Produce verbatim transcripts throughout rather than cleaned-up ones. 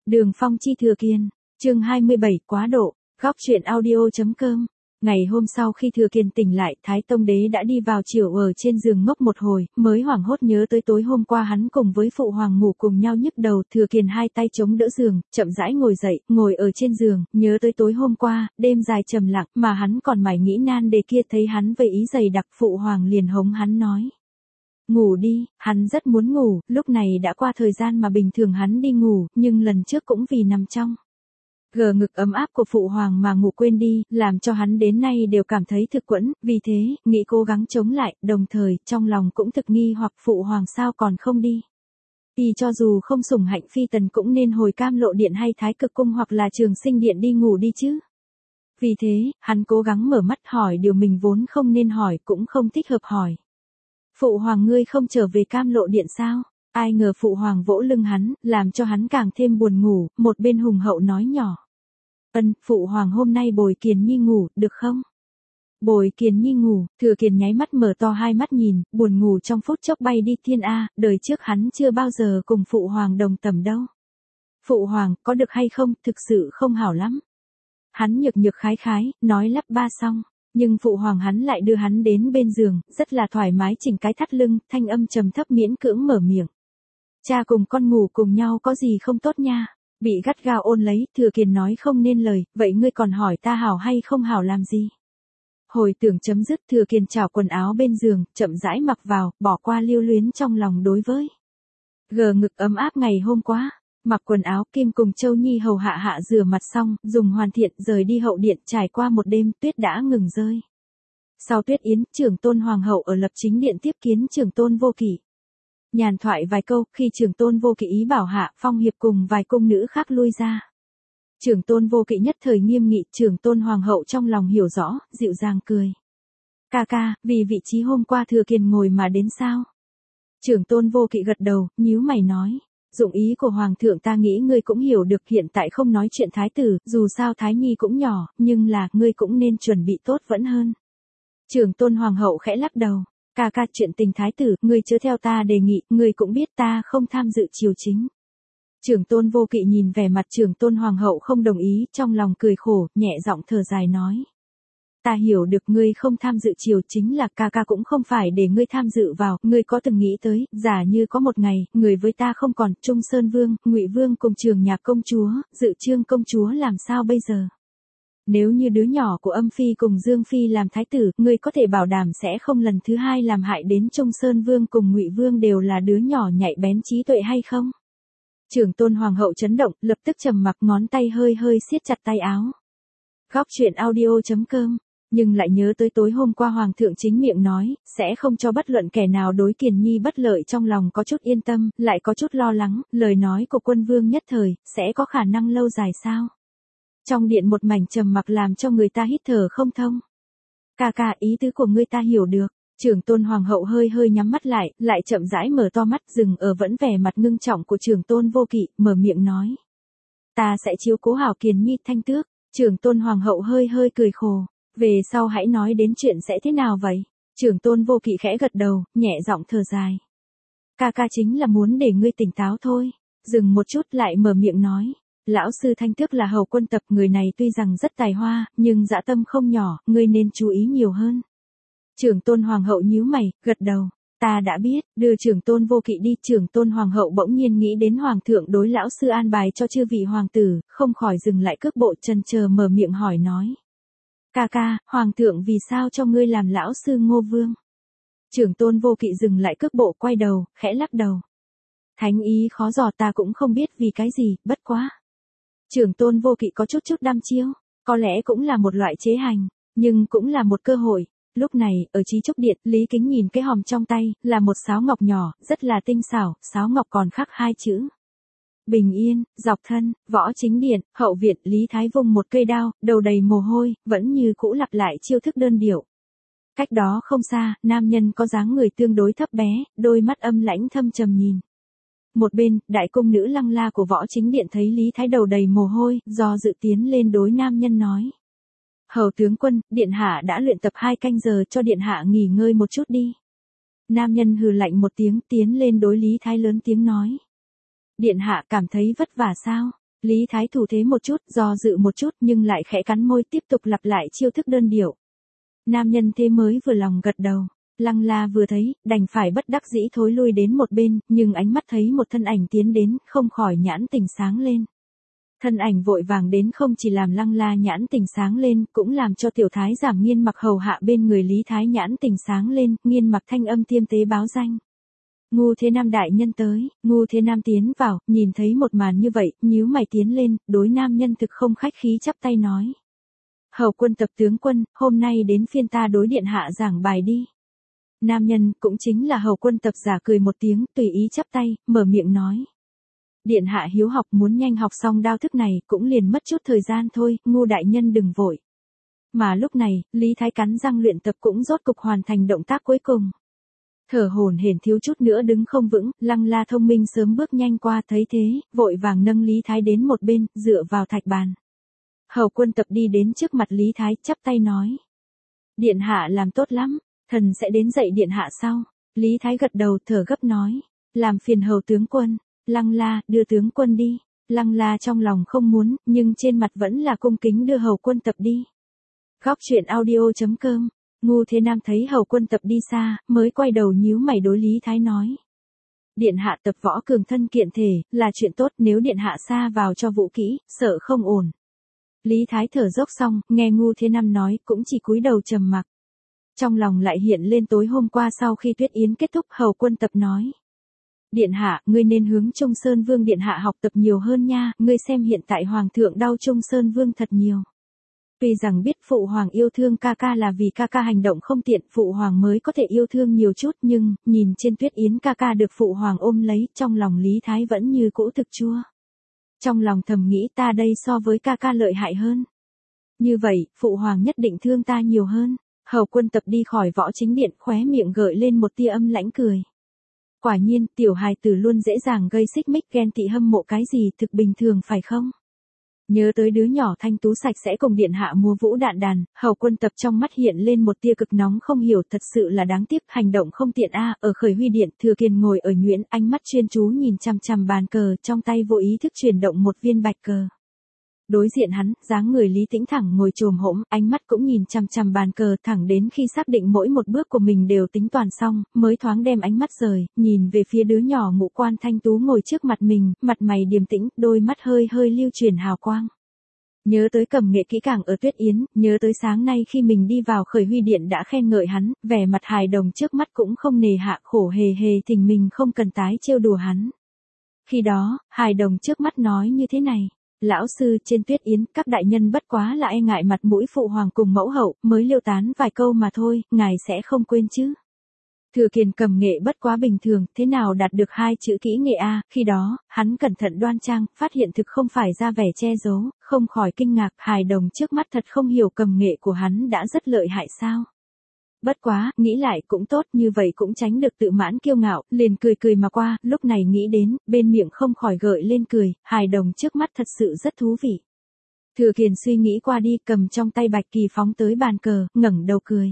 Đường Phong chi Thừa Kiên, chương hai mươi bảy quá độ, góc truyện audio.com. Ngày hôm sau khi Thừa Kiên tỉnh lại, Thái Tông Đế đã đi vào chiều ở trên giường ngốc một hồi, mới hoảng hốt nhớ tới tối hôm qua hắn cùng với Phụ Hoàng ngủ cùng nhau nhức đầu. Thừa Kiên hai tay chống đỡ giường, chậm rãi ngồi dậy, ngồi ở trên giường, nhớ tới tối hôm qua, đêm dài trầm lặng, mà hắn còn mải nghĩ nan đề kia. Thấy hắn với ý dày đặc, Phụ Hoàng liền hống hắn nói: ngủ đi. Hắn rất muốn ngủ, lúc này đã qua thời gian mà bình thường hắn đi ngủ, nhưng lần trước cũng vì nằm trong gờ ngực ấm áp của Phụ Hoàng mà ngủ quên đi, làm cho hắn đến nay đều cảm thấy thực quẫn. Vì thế, nghĩ cố gắng chống lại, đồng thời, trong lòng cũng thực nghi hoặc Phụ Hoàng sao còn không đi. Y cho dù không sủng hạnh phi tần cũng nên hồi Cam Lộ Điện hay Thái Cực Cung hoặc là Trường Sinh Điện đi ngủ đi chứ. Vì thế, hắn cố gắng mở mắt hỏi điều mình vốn không nên hỏi, cũng không thích hợp hỏi: Phụ Hoàng ngươi không trở về Cam Lộ Điện sao? Ai ngờ Phụ Hoàng vỗ lưng hắn, làm cho hắn càng thêm buồn ngủ, một bên hùng hậu nói nhỏ: Ân, Phụ Hoàng hôm nay bồi Kiền Nhi ngủ, được không? Bồi Kiền Nhi ngủ. Thừa Kiền nháy mắt mở to hai mắt nhìn, buồn ngủ trong phút chốc bay đi thiên a, đời trước hắn chưa bao giờ cùng Phụ Hoàng đồng tầm đâu. Phụ Hoàng, có được hay không, thực sự không hảo lắm. Hắn nhược nhược khái khái, nói lắp ba xong. Nhưng Phụ Hoàng hắn lại đưa hắn đến bên giường, rất là thoải mái chỉnh cái thắt lưng, thanh âm trầm thấp miễn cưỡng mở miệng: Cha cùng con ngủ cùng nhau có gì không tốt nha. Bị gắt gao ôn lấy, Thừa Kiền nói không nên lời, vậy ngươi còn hỏi ta hảo hay không hảo làm gì? Hồi tưởng chấm dứt, Thừa Kiền chảo quần áo bên giường, chậm rãi mặc vào, bỏ qua lưu luyến trong lòng đối với gờ ngực ấm áp ngày hôm qua. Mặc quần áo, Kim cùng Châu Nhi hầu hạ hạ rửa mặt xong, dùng hoàn thiện, rời đi hậu điện. Trải qua một đêm, tuyết đã ngừng rơi. Sau tuyết yến, Trưởng Tôn Hoàng hậu ở Lập Chính Điện tiếp kiến Trưởng Tôn Vô Kỵ. Nhàn thoại vài câu, khi Trưởng Tôn Vô Kỵ ý bảo Hạ Phong Hiệp cùng vài cung nữ khác lui ra. Trưởng Tôn Vô Kỵ nhất thời nghiêm nghị. Trưởng Tôn Hoàng hậu trong lòng hiểu rõ, dịu dàng cười: Ca ca, vì vị trí hôm qua Thừa Kiền ngồi mà đến sao? Trưởng Tôn Vô Kỵ gật đầu, nhíu mày nói: Dụng ý của Hoàng thượng ta nghĩ ngươi cũng hiểu được, hiện tại không nói chuyện thái tử, dù sao Thái Nhi cũng nhỏ, nhưng là, ngươi cũng nên chuẩn bị tốt vẫn hơn. Trưởng Tôn Hoàng hậu khẽ lắc đầu: Ca ca, chuyện tình thái tử, ngươi chưa theo ta đề nghị, ngươi cũng biết ta không tham dự triều chính. Trưởng Tôn Vô Kỵ nhìn vẻ mặt Trưởng Tôn Hoàng hậu không đồng ý, trong lòng cười khổ, nhẹ giọng thở dài nói: Ta hiểu được ngươi không tham dự triều chính là ca ca cũng không phải để ngươi tham dự vào, ngươi có từng nghĩ tới, giả như có một ngày, người với ta không còn, Trung Sơn Vương, Ngụy Vương cùng Trường Nhạc công chúa, Dự Trương công chúa làm sao bây giờ? Nếu như đứa nhỏ của Âm Phi cùng Dương Phi làm thái tử, ngươi có thể bảo đảm sẽ không lần thứ hai làm hại đến Trung Sơn Vương cùng Ngụy Vương đều là đứa nhỏ nhạy bén trí tuệ hay không? Trưởng Tôn Hoàng hậu chấn động, lập tức trầm mặc, ngón tay hơi hơi siết chặt tay áo. Góc truyện audio.com. Nhưng lại nhớ tới tối hôm qua Hoàng thượng chính miệng nói, sẽ không cho bất luận kẻ nào đối Kiền Nhi bất lợi, trong lòng có chút yên tâm, lại có chút lo lắng, lời nói của Quân Vương nhất thời, sẽ có khả năng lâu dài sao? Trong điện một mảnh trầm mặc làm cho người ta hít thở không thông. Ca ca, ý tứ của ngươi ta hiểu được. Trưởng Tôn Hoàng hậu hơi hơi nhắm mắt lại, lại chậm rãi mở to mắt, dừng ở vẫn vẻ mặt ngưng trọng của Trưởng Tôn Vô Kỵ, mở miệng nói: Ta sẽ chiếu cố hảo Kiền Nhi thanh tước. Trưởng Tôn Hoàng hậu hơi hơi cười khổ: Về sau hãy nói đến chuyện sẽ thế nào vậy? Trưởng Tôn Vô Kỵ khẽ gật đầu, nhẹ giọng thở dài: Ca ca chính là muốn để ngươi tỉnh táo thôi. Dừng một chút lại mở miệng nói: Lão sư thanh tước là hầu quân tập, người này tuy rằng rất tài hoa, nhưng dã tâm không nhỏ, ngươi nên chú ý nhiều hơn. Trưởng Tôn Hoàng hậu nhíu mày, gật đầu: Ta đã biết. Đưa Trưởng Tôn Vô Kỵ đi. Trưởng Tôn Hoàng hậu bỗng nhiên nghĩ đến Hoàng thượng đối lão sư an bài cho chư vị hoàng tử, không khỏi dừng lại cước bộ, chần chờ mở miệng hỏi nói: Ca ca, Hoàng thượng vì sao cho ngươi làm lão sư Ngô Vương? Trưởng Tôn Vô Kỵ dừng lại cước bộ, quay đầu, khẽ lắc đầu: Thánh ý khó dò, ta cũng không biết vì cái gì, bất quá. Trưởng Tôn Vô Kỵ có chút chút đăm chiêu, có lẽ cũng là một loại chế hành, nhưng cũng là một cơ hội. Lúc này, ở Chí Trúc Điện, Lý Kính nhìn cái hòm trong tay, là một sáo ngọc nhỏ, rất là tinh xảo, sáo ngọc còn khắc hai chữ: Bình yên. Dọc thân, Võ Chính Điện, hậu viện, Lý Thái vung một cây đao, đầu đầy mồ hôi, vẫn như cũ lặp lại chiêu thức đơn điệu. Cách đó không xa, nam nhân có dáng người tương đối thấp bé, đôi mắt âm lãnh thâm trầm nhìn. Một bên, đại cung nữ Lăng La của Võ Chính Điện thấy Lý Thái đầu đầy mồ hôi, do dự tiến lên đối nam nhân nói: Hầu tướng quân, điện hạ đã luyện tập hai canh giờ, cho điện hạ nghỉ ngơi một chút đi. Nam nhân hừ lạnh một tiếng, tiến lên đối Lý Thái lớn tiếng nói: Điện hạ cảm thấy vất vả sao? Lý Thái thủ thế một chút, do dự một chút nhưng lại khẽ cắn môi tiếp tục lặp lại chiêu thức đơn điệu. Nam nhân thế mới vừa lòng gật đầu. Lăng La vừa thấy, đành phải bất đắc dĩ thối lui đến một bên, nhưng ánh mắt thấy một thân ảnh tiến đến, không khỏi nhãn tình sáng lên. Thân ảnh vội vàng đến không chỉ làm Lăng La nhãn tình sáng lên, cũng làm cho tiểu thái giảm Nghiên Mặc hầu hạ bên người Lý Thái nhãn tình sáng lên, Nghiên Mặc thanh âm tiêm tế báo danh. Ngu Thế Nam đại nhân tới, Ngu Thế Nam tiến vào, nhìn thấy một màn như vậy, nhíu mày tiến lên, đối nam nhân thực không khách khí chắp tay nói. Hầu quân tập tướng quân, hôm nay đến phiên ta đối điện hạ giảng bài đi. Nam nhân, cũng chính là hầu quân tập giả cười một tiếng, tùy ý chắp tay, mở miệng nói. Điện hạ hiếu học muốn nhanh học xong đao thức này, cũng liền mất chút thời gian thôi, Ngu đại nhân đừng vội. Mà lúc này, Lý Thái cắn răng luyện tập cũng rốt cục hoàn thành động tác cuối cùng. Thở hổn hển thiếu chút nữa đứng không vững, Lăng La thông minh sớm bước nhanh qua thấy thế, vội vàng nâng Lý Thái đến một bên, dựa vào thạch bàn. Hầu quân tập đi đến trước mặt Lý Thái, chắp tay nói. Điện hạ làm tốt lắm, thần sẽ đến dạy điện hạ sau. Lý Thái gật đầu thở gấp nói. Làm phiền hầu tướng quân. Lăng La, đưa tướng quân đi. Lăng La trong lòng không muốn, nhưng trên mặt vẫn là cung kính đưa hầu quân tập đi. Góc truyện audio chấm com. Ngu Thế Nam thấy hầu quân tập đi xa, mới quay đầu nhíu mày đối Lý Thái nói. Điện hạ tập võ cường thân kiện thể, là chuyện tốt, nếu điện hạ xa vào cho vũ kỹ, sợ không ổn. Lý Thái thở dốc xong, nghe Ngu Thế Nam nói, cũng chỉ cúi đầu trầm mặc. Trong lòng lại hiện lên tối hôm qua sau khi tuyết yến kết thúc, hầu quân tập nói. Điện hạ, ngươi nên hướng Trung Sơn Vương điện hạ học tập nhiều hơn nha, ngươi xem hiện tại hoàng thượng đau Trung Sơn Vương thật nhiều. Tuy rằng biết phụ hoàng yêu thương ca ca là vì ca ca hành động không tiện, phụ hoàng mới có thể yêu thương nhiều chút, nhưng, nhìn trên tuyết yến ca ca được phụ hoàng ôm lấy, trong lòng Lý Thái vẫn như cũ thực chua. Trong lòng thầm nghĩ ta đây so với ca ca lợi hại hơn. Như vậy, phụ hoàng nhất định thương ta nhiều hơn. Hầu quân tập đi khỏi võ chính điện, khóe miệng gợi lên một tia âm lãnh cười. Quả nhiên, tiểu hài tử luôn dễ dàng gây xích mích ghen tị hâm mộ cái gì thực bình thường phải không? Nhớ tới đứa nhỏ thanh tú sạch sẽ cùng điện hạ múa vũ đạn đàn, hầu quân tập trong mắt hiện lên một tia cực nóng không hiểu, thật sự là đáng tiếc, hành động không tiện a. Ở khởi huy điện, Thừa Kiền ngồi ở nhuyễn, ánh mắt chuyên chú nhìn chằm chằm bàn cờ, trong tay vô ý thức chuyển động một viên bạch cờ. Đối diện hắn, dáng người Lý Tĩnh thẳng ngồi chồm hổm, ánh mắt cũng nhìn chằm chằm bàn cờ, thẳng đến khi xác định mỗi một bước của mình đều tính toàn xong, mới thoáng đem ánh mắt rời, nhìn về phía đứa nhỏ ngũ quan thanh tú ngồi trước mặt mình, mặt mày điềm tĩnh, đôi mắt hơi hơi lưu truyền hào quang. Nhớ tới cầm nghệ kỹ càng ở tuyết yến, nhớ tới sáng nay khi mình đi vào khởi huy điện đã khen ngợi hắn, vẻ mặt hài đồng trước mắt cũng không nề hạ, khổ hề hề thỉnh mình không cần tái trêu đùa hắn. Khi đó, hài đồng trước mắt nói như thế này. Lão sư, trên tuyết yến, các đại nhân bất quá là e ngại mặt mũi phụ hoàng cùng mẫu hậu, mới liêu tán vài câu mà thôi, ngài sẽ không quên chứ. Thừa Kiền cầm nghệ bất quá bình thường, thế nào đạt được hai chữ kỹ nghệ a? Khi đó, hắn cẩn thận đoan trang, phát hiện thực không phải ra vẻ che giấu, không khỏi kinh ngạc, hài đồng trước mắt thật không hiểu cầm nghệ của hắn đã rất lợi hại sao. Bất quá, nghĩ lại cũng tốt, như vậy cũng tránh được tự mãn kiêu ngạo, liền cười cười mà qua, lúc này nghĩ đến, bên miệng không khỏi gợi lên cười, hài đồng trước mắt thật sự rất thú vị. Thừa Kiền suy nghĩ qua đi, cầm trong tay bạch kỳ phóng tới bàn cờ, ngẩng đầu cười.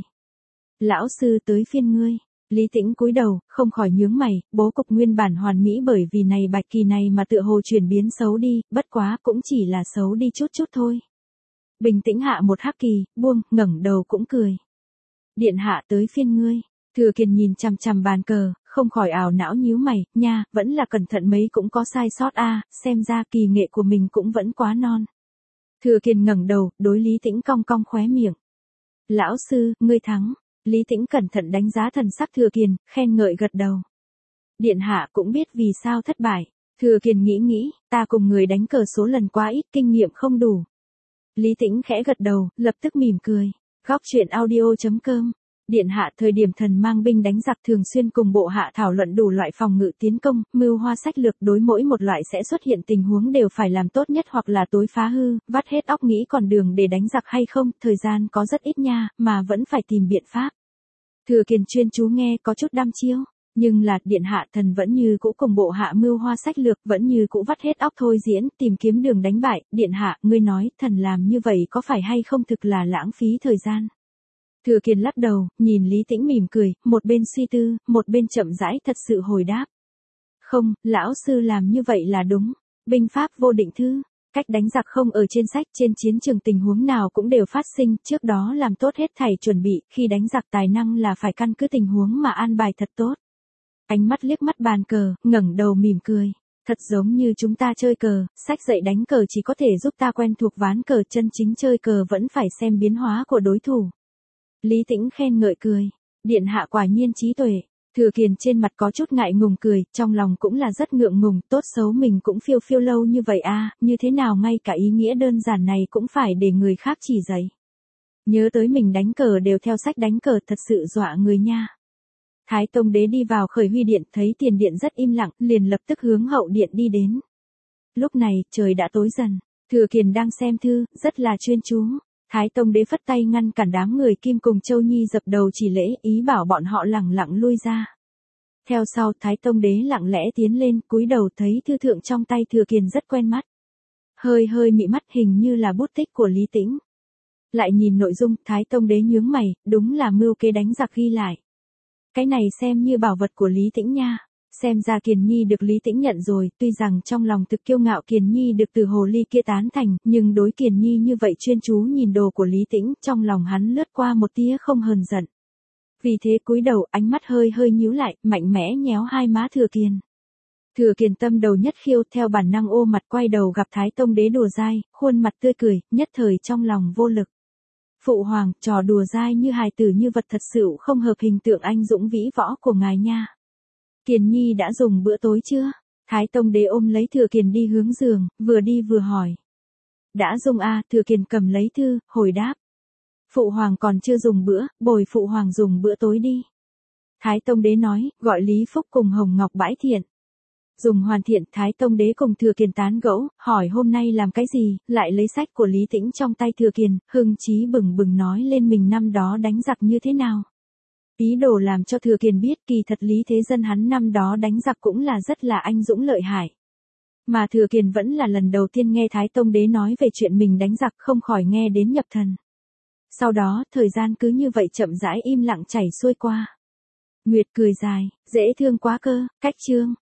Lão sư tới phiên ngươi. Lý Tĩnh cúi đầu, không khỏi nhướng mày, bố cục nguyên bản hoàn mỹ bởi vì này bạch kỳ này mà tựa hồ chuyển biến xấu đi, bất quá cũng chỉ là xấu đi chút chút thôi. Bình tĩnh hạ một hắc kỳ, buông, ngẩng đầu cũng cười. Điện hạ tới phiên ngươi. Thừa Kiền nhìn chằm chằm bàn cờ, không khỏi ảo não nhíu mày, nha, vẫn là cẩn thận mấy cũng có sai sót a, xem ra kỳ nghệ của mình cũng vẫn quá non. Thừa Kiền ngẩng đầu, đối Lý Tĩnh cong cong khóe miệng. Lão sư, ngươi thắng. Lý Tĩnh cẩn thận đánh giá thần sắc Thừa Kiền, khen ngợi gật đầu. Điện hạ cũng biết vì sao thất bại. Thừa Kiền nghĩ nghĩ, ta cùng người đánh cờ số lần quá ít, kinh nghiệm không đủ. Lý Tĩnh khẽ gật đầu, lập tức mỉm cười. Góc truyện audio chấm com. Điện hạ thời điểm thần mang binh đánh giặc thường xuyên cùng bộ hạ thảo luận đủ loại phòng ngự tiến công, mưu hoa sách lược, đối mỗi một loại sẽ xuất hiện tình huống đều phải làm tốt nhất hoặc là tối phá hư, vắt hết óc nghĩ còn đường để đánh giặc hay không, thời gian có rất ít nha, mà vẫn phải tìm biện pháp. Thừa Kiền chuyên chú nghe có chút đăm chiêu, nhưng là điện hạ thần vẫn như cũ cùng bộ hạ mưu hoa sách lược, vẫn như cũ vắt hết óc thôi diễn, tìm kiếm đường đánh bại, điện hạ, ngươi nói, thần làm như vậy có phải hay không thực là lãng phí thời gian. Thừa Kiền lắc đầu, nhìn Lý Tĩnh mỉm cười, một bên suy tư, một bên chậm rãi thật sự hồi đáp. Không, lão sư làm như vậy là đúng. Binh pháp vô định thư. cách đánh giặc không ở trên sách, trên chiến trường tình huống nào cũng đều phát sinh, trước đó làm tốt hết thảy chuẩn bị, khi đánh giặc tài năng là phải căn cứ tình huống mà an bài thật tốt. Ánh mắt liếc mắt bàn cờ, ngẩng đầu mỉm cười. Thật giống như chúng ta chơi cờ, sách dạy đánh cờ chỉ có thể giúp ta quen thuộc ván cờ, chân chính chơi cờ vẫn phải xem biến hóa của đối thủ. Lý Tĩnh khen ngợi cười. Điện hạ quả nhiên trí tuệ. Thừa Kiền trên mặt có chút ngại ngùng cười, trong lòng cũng là rất ngượng ngùng, tốt xấu mình cũng phiêu phiêu lâu như vậy à, như thế nào ngay cả ý nghĩa đơn giản này cũng phải để người khác chỉ dạy. Nhớ tới mình đánh cờ đều theo sách đánh cờ, thật sự dọa người nha. Thái Tông Đế đi vào khởi huy điện, thấy tiền điện rất im lặng, liền lập tức hướng hậu điện đi đến. Lúc này, trời đã tối dần, Thừa Kiền đang xem thư, rất là chuyên chú. Thái Tông Đế phất tay ngăn cản đám người Kim cùng Châu Nhi dập đầu chỉ lễ, ý bảo bọn họ lẳng lặng lui ra. Theo sau, Thái Tông Đế lặng lẽ tiến lên, cúi đầu thấy thư thượng trong tay Thừa Kiền rất quen mắt. Hơi hơi mị mắt, hình như là bút tích của Lý Tĩnh. Lại nhìn nội dung, Thái Tông Đế nhướng mày, đúng là mưu kế đánh giặc ghi lại. Cái này xem như bảo vật của Lý Tĩnh nha. Xem ra Kiền Nhi được Lý Tĩnh nhận rồi, tuy rằng trong lòng thực kiêu ngạo Kiền Nhi được từ hồ ly kia tán thành, nhưng đối Kiền Nhi như vậy chuyên chú nhìn đồ của Lý Tĩnh, trong lòng hắn lướt qua một tia không hờn giận. Vì thế cúi đầu, ánh mắt hơi hơi nhíu lại, mạnh mẽ nhéo hai má Thừa Kiền. Thừa Kiền tâm đầu nhất khiêu, theo bản năng ô mặt quay đầu gặp Thái Tông Đế đùa dai, khuôn mặt tươi cười, nhất thời trong lòng vô lực. Phụ hoàng, trò đùa dai như hài tử như vật thật sự không hợp hình tượng anh dũng vĩ võ của ngài nha. Kiền Nhi đã dùng bữa tối chưa? Thái Tông Đế ôm lấy Thừa Kiền đi hướng giường, vừa đi vừa hỏi. Đã dùng a, Thừa Kiền cầm lấy thư, hồi đáp. Phụ hoàng còn chưa dùng bữa, bồi phụ hoàng dùng bữa tối đi. Thái Tông Đế nói, gọi Lý Phúc cùng Hồng Ngọc bãi thiện. Dùng hoàn thiện, Thái Tông Đế cùng Thừa Kiền tán gẫu, hỏi hôm nay làm cái gì, lại lấy sách của Lý Tĩnh trong tay Thừa Kiền, hưng chí bừng bừng nói lên mình năm đó đánh giặc như thế nào. Ý đồ làm cho Thừa Kiền biết kỳ thật Lý Thế Dân hắn năm đó đánh giặc cũng là rất là anh dũng lợi hại. Mà Thừa Kiền vẫn là lần đầu tiên nghe Thái Tông Đế nói về chuyện mình đánh giặc, không khỏi nghe đến nhập thần. Sau đó, thời gian cứ như vậy chậm rãi im lặng chảy xuôi qua. Nguyệt cười dài, dễ thương quá cơ, cách chương.